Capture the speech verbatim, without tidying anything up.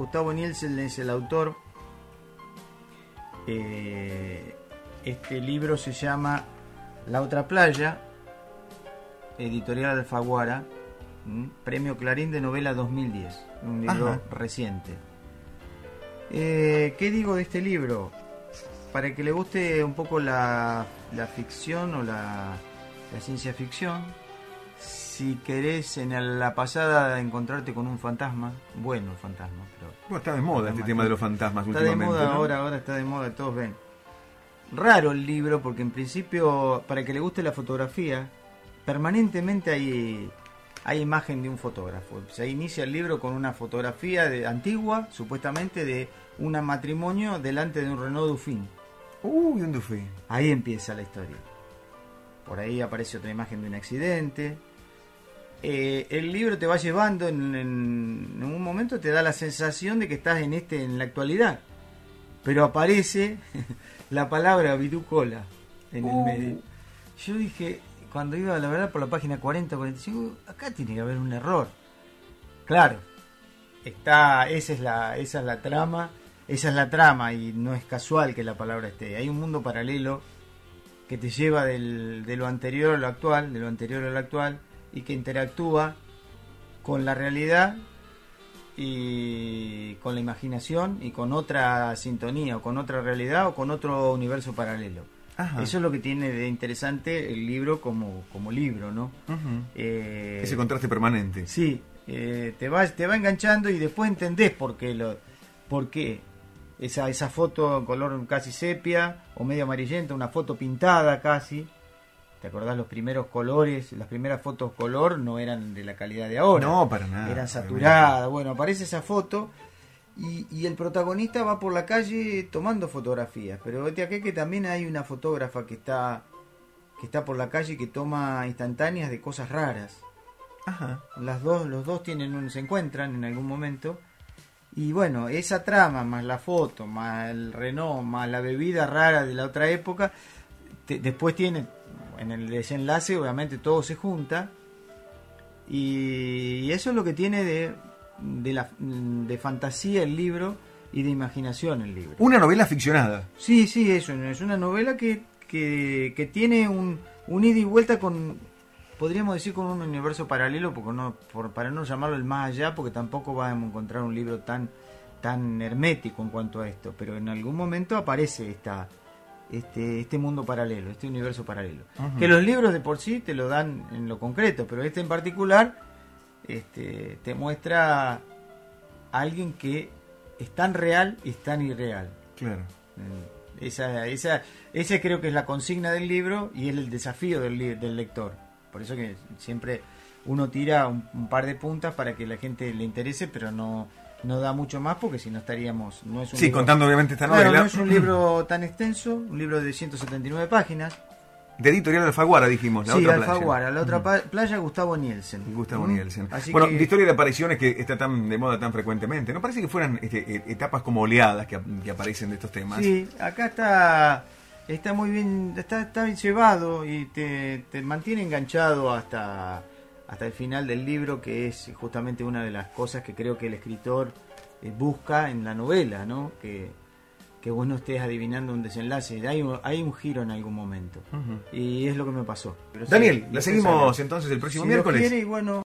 Gustavo Nielsen es el autor. Eh, este libro se llama La otra playa, editorial Alfaguara, ¿m? Premio Clarín de novela dos mil diez, un libro Ajá. reciente. Eh, ¿Qué digo de este libro? Para que le guste un poco la, la ficción o la, la ciencia ficción, si querés en la pasada encontrarte con un fantasma, bueno, fantasma, pero bueno, está de moda este tema de los fantasmas está últimamente. Está de moda, ¿no? ahora, ahora está de moda, todos ven. Raro el libro porque en principio, para que le guste la fotografía, permanentemente hay, hay imagen de un fotógrafo. Se inicia el libro con una fotografía de, antigua, supuestamente de un matrimonio delante de un Renault Dauphine. Uy, ¿dónde fui? Ahí empieza la historia. Por ahí aparece otra imagen de un accidente. Eh, el libro te va llevando en, en, en un momento te da la sensación de que estás en este en la actualidad, pero aparece la palabra virucola en uh. el medio. Yo dije, cuando iba la verdad por la página cuarenta cuarenta y cinco, acá tiene que haber un error. Claro, está, esa es la, esa es la trama, esa es la trama y no es casual que la palabra esté. Hay un mundo paralelo que te lleva del, de lo anterior a lo actual, de lo anterior a lo actual, y que interactúa con la realidad y con la imaginación y con otra sintonía o con otra realidad o con otro universo paralelo. Ajá. Eso es lo que tiene de interesante el libro como, como libro, ¿no? Uh-huh. eh, Ese contraste permanente. Sí, eh, te va, te va enganchando y después entendés por qué, lo, por qué esa, esa foto en color casi sepia o medio amarillenta, una foto pintada casi. ¿Te acordás? Los primeros colores, las primeras fotos color no eran de la calidad de ahora. No, para nada. Eran saturadas. Bueno, aparece esa foto y, y el protagonista va por la calle tomando fotografías. Pero vete acá que también hay una fotógrafa que está que está por la calle y que toma instantáneas de cosas raras. Ajá. Las dos, los dos tienen un, se encuentran en algún momento. Y bueno, esa trama, más la foto, más el Renault, más la bebida rara de la otra época, te, después tiene... En el desenlace obviamente todo se junta y eso es lo que tiene de, de, la, de fantasía el libro y de imaginación el libro. Una novela ficcionada. Sí, sí, eso es una novela que, que, que tiene un, un ida y vuelta con, podríamos decir, con un universo paralelo, porque no, por, para no llamarlo el más allá, porque tampoco vamos a encontrar un libro tan, tan hermético en cuanto a esto, pero en algún momento aparece esta... Este, este mundo paralelo, este universo paralelo. Uh-huh. Que los libros de por sí te lo dan en lo concreto, pero este en particular este, te muestra a alguien que es tan real y es tan irreal. Claro. Esa, esa, esa creo que es la consigna del libro y es el desafío del, del lector. Por eso que siempre uno tira un, un par de puntas para que la gente le interese, pero no... no da mucho más porque si no estaríamos no es un sí libro, contando obviamente esta claro, novela no es un libro tan extenso, un libro de ciento setenta y nueve páginas de editorial Alfaguara, dijimos, la sí, otra Alfaguara, playa. la otra uh-huh. playa Gustavo Nielsen Gustavo uh-huh. Nielsen Así bueno, que... de historia de apariciones que está tan de moda tan frecuentemente, ¿no parece que fueran este, etapas como oleadas que, que aparecen de estos temas? Sí, acá está está muy bien, está, está bien llevado y te, te mantiene enganchado hasta hasta el final del libro, que es justamente una de las cosas que creo que el escritor busca en la novela, ¿no? Que, que vos no estés adivinando un desenlace. Hay, hay un giro en algún momento. Uh-huh. Y es lo que me pasó. Pero Daniel, sí, la seguimos entonces el próximo si miércoles. Lo quiere, y bueno,